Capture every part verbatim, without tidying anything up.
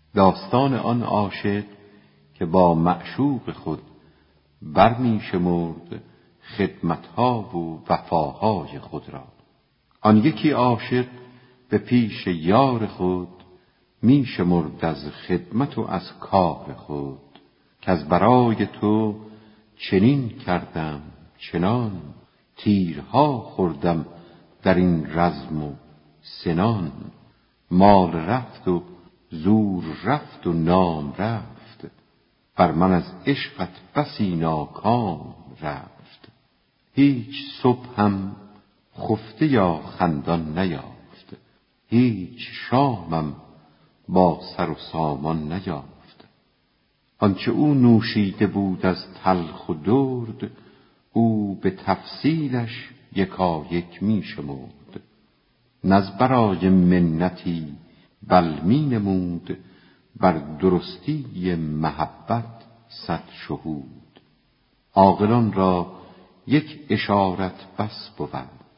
داستان آن عاشق که با معشوق خود برمی شمرد خدمتها و وفاهای خود را. آن یکی عاشق به پیش یار خود می شمرد از خدمت و از کار خود، که از برای تو چنین کردم چنان، تیرها خوردم در این رزم و سنان. مال رفت و زور رفت و نام رفت، بر من از عشقت بسی ناکام رفت. هیچ صبح هم خفته یا خندان نیافت، هیچ شامم با سر و سامان نیافت. آنچه او نوشیده بود از تلخ و درد، او به تفصیلش یکایک می شمرد. نز برای منتی بل می نمود، بر درستی محبت صد شهود. عاقلان را یک اشارت بس بود،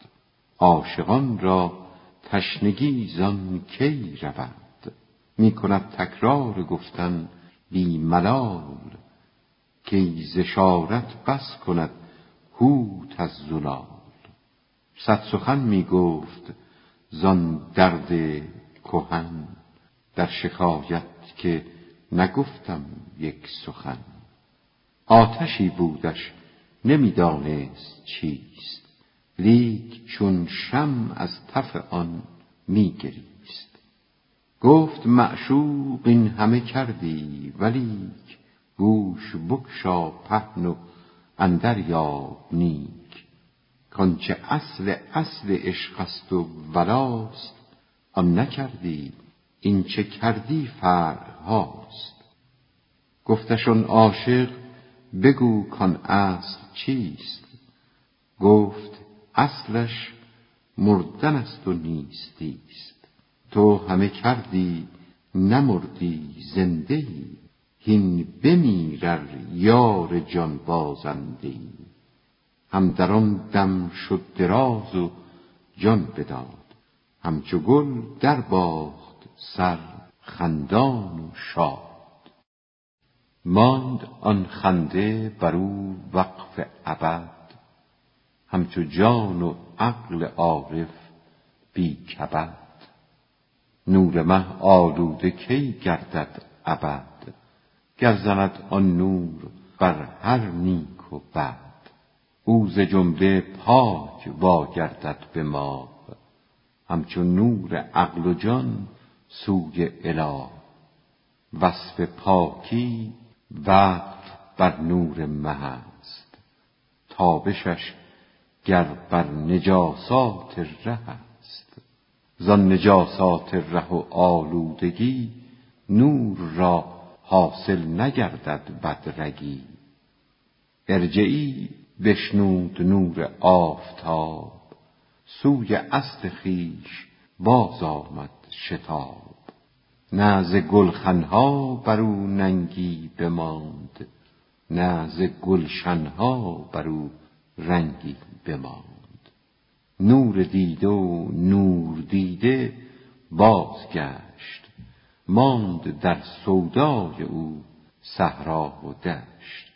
عاشقان را تشنگی زان کی رود. می کند تکرار گفتن بی ملال، که ز اشارت بس کند هوت از زلال. صد سخن می گفت زان درد کهن، در شکایت که نگفتم یک سخن. آتشی بودش نمی دانست چیست، لیک چون شمع از تف آن می گریست. گفت معشوق این همه کردی، ولیک گوش بگشا پهن و اندر یاب نیک. کانچه اصل اصل عشق است و ولاست، آن نکردی این چه کردی فرع هاست. گفتشان عاشق بگو کان اصل چیست، گفت اصلش مردن است و نیستیست. تو همه کردی نمردی زنده ای، هین بمیر ار یار جان بازنده ای. هم در آن دم شد دراز و جان بداد، همچو گل در باخت سر خندان و شاد. ماند آن خنده بر او وقف ابد، همچو جان و عقل عارف بی کبد. نور مه آلوده کی گردد ابد، گر زند آن نور بر هر نیک و بد. او ز جمله پاک واگردد به ماه، همچو نور عقل و جان سوی اله. وصف پاکی وقف بر نور مه است، تابشش گر بر نجاسات ره است. زان نجاسات ره و آلودگی، نور را حاصل نگردد بدرگی. ارجعی بشنود نور آفتاب، سوی اصل خویش باز آمد شتاب. نه ز گلخنها بر او ننگی بماند، نه ز گلشنها بر او رنگی بماند. نور دیده و نور دیده بازگشت، ماند در سودای او صحرا و دشت.